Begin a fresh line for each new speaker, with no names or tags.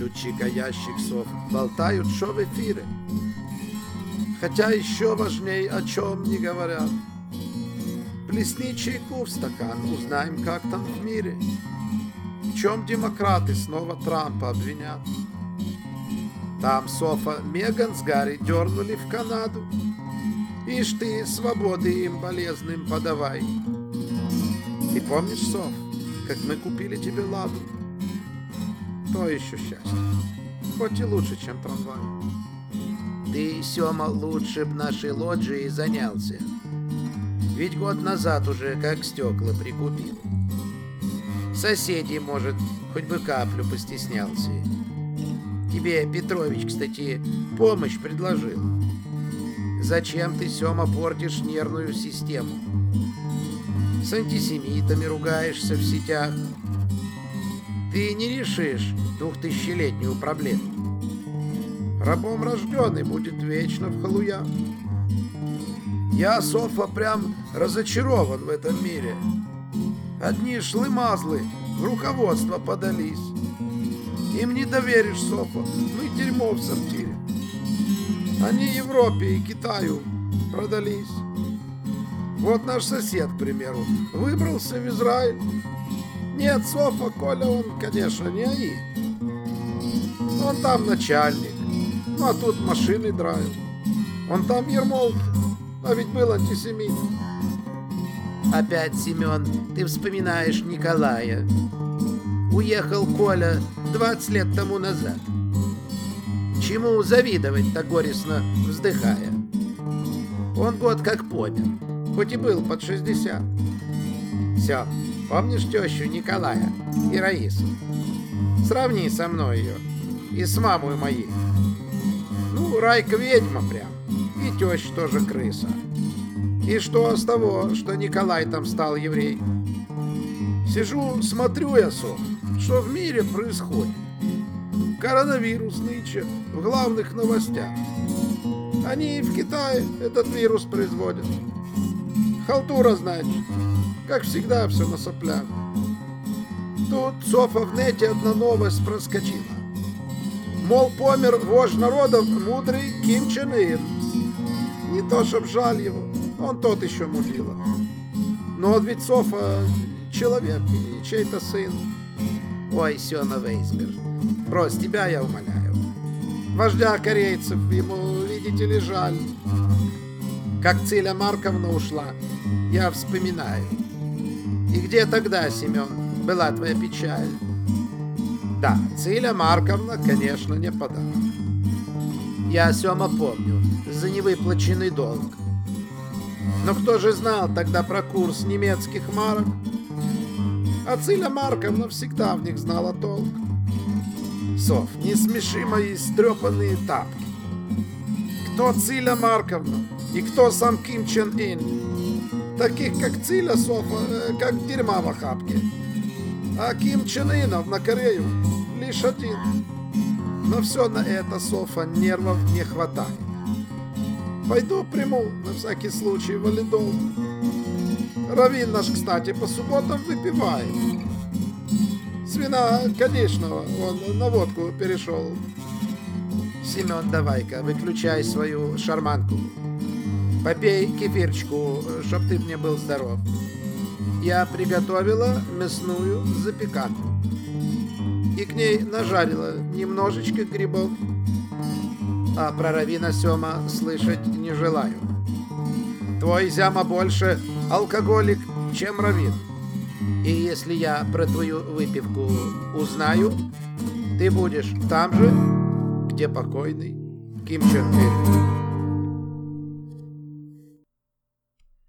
летчика ящик сов болтают, что в эфире. Хотя еще важнее, о чем не говорят. Плесни чайку в стакан, узнаем, как там в мире. В чем демократы снова Трампа обвинят? Там Софа Меган с Гарри дернули в Канаду. Ишь ты, свободы им болезным подавай. Ты помнишь, Соф, как мы купили тебе ладу? То еще счастье, хоть и лучше, чем трамвай. Ты, Сема, лучше б нашей лоджией занялся. Ведь год назад уже как стекла прикупил. Соседей, может, хоть бы каплю постеснялся. Тебе Петрович, кстати, помощь предложил. Зачем ты, Сема, портишь нервную систему? С антисемитами ругаешься в сетях. Ты не решишь 2000-летнюю проблему. Рабом рожденный будет вечно в халуях. Я, Софа, прям разочарован в этом мире. Одни шлы-мазлы в руководство подались. Им не доверишь, Софа, ну и дерьмо в сортире. Они Европе и Китаю продались. Вот наш сосед, к примеру, выбрался в Израиль. Нет, Софа, Коля, он, конечно, не АИ. Он там начальник, ну а тут машины драйв. Он там Ермолк, а ведь был антисемит. Опять, Семен, ты вспоминаешь Николая. Уехал Коля 20 лет тому назад. Чему завидовать-то горестно вздыхая? Он год как помер, хоть и был под 60. Все, помнишь тещу Николая и Раису? Сравни со мной ее и с мамой моей. Ну, Райка ведьма прям, и теща тоже крыса. И что с того, что Николай там стал еврей? Сижу, смотрю я, Соф, что в мире происходит. Коронавирус нынче в главных новостях. Они в Китае этот вирус производят. Халтура, значит. Как всегда, все на соплях. Тут, Софа, в нете одна новость проскочила. Мол, помер вождь народов, мудрый Ким Чен Ын. Не то, чтоб жаль его, он тот еще мудила. Но вот ведь Софа человек и чей-то сын. Ой, Сёна Вейсберг, брось, тебя я умоляю. Вождя корейцев ему, видите ли, жаль. Как Циля Марковна ушла, я вспоминаю. И где тогда, Семен, была твоя печаль? Да, Циля Марковна, конечно, не подарок. Я, Сёма, помню, за невыплаченный долг. Но кто же знал тогда про курс немецких марок? А Циля Марковна всегда в них знала толк. Соф, не смеши мои стрепанные тапки. Кто Циля Марковна и кто сам Ким Чен Ын? Таких, как Циля, Софа, как дерьма в охапке. А Ким Чен Ынов на Корею лишь один. Но все на это, Софа, нервов не хватает. Пойду приму на всякий случай валидол. Раввин наш, кстати, по субботам выпивает. С вина конечного он на водку перешел. Семен, давай-ка, выключай свою шарманку. Попей кефирчику, чтоб ты мне был здоров. Я приготовила мясную запеканку. И к ней нажарила немножечко грибов. А про раввина, Сёма, слышать не желаю. Твой зяма больше алкоголик, чем раввин. И если я про твою выпивку узнаю, ты будешь там же, где покойный Ким Чен Ын.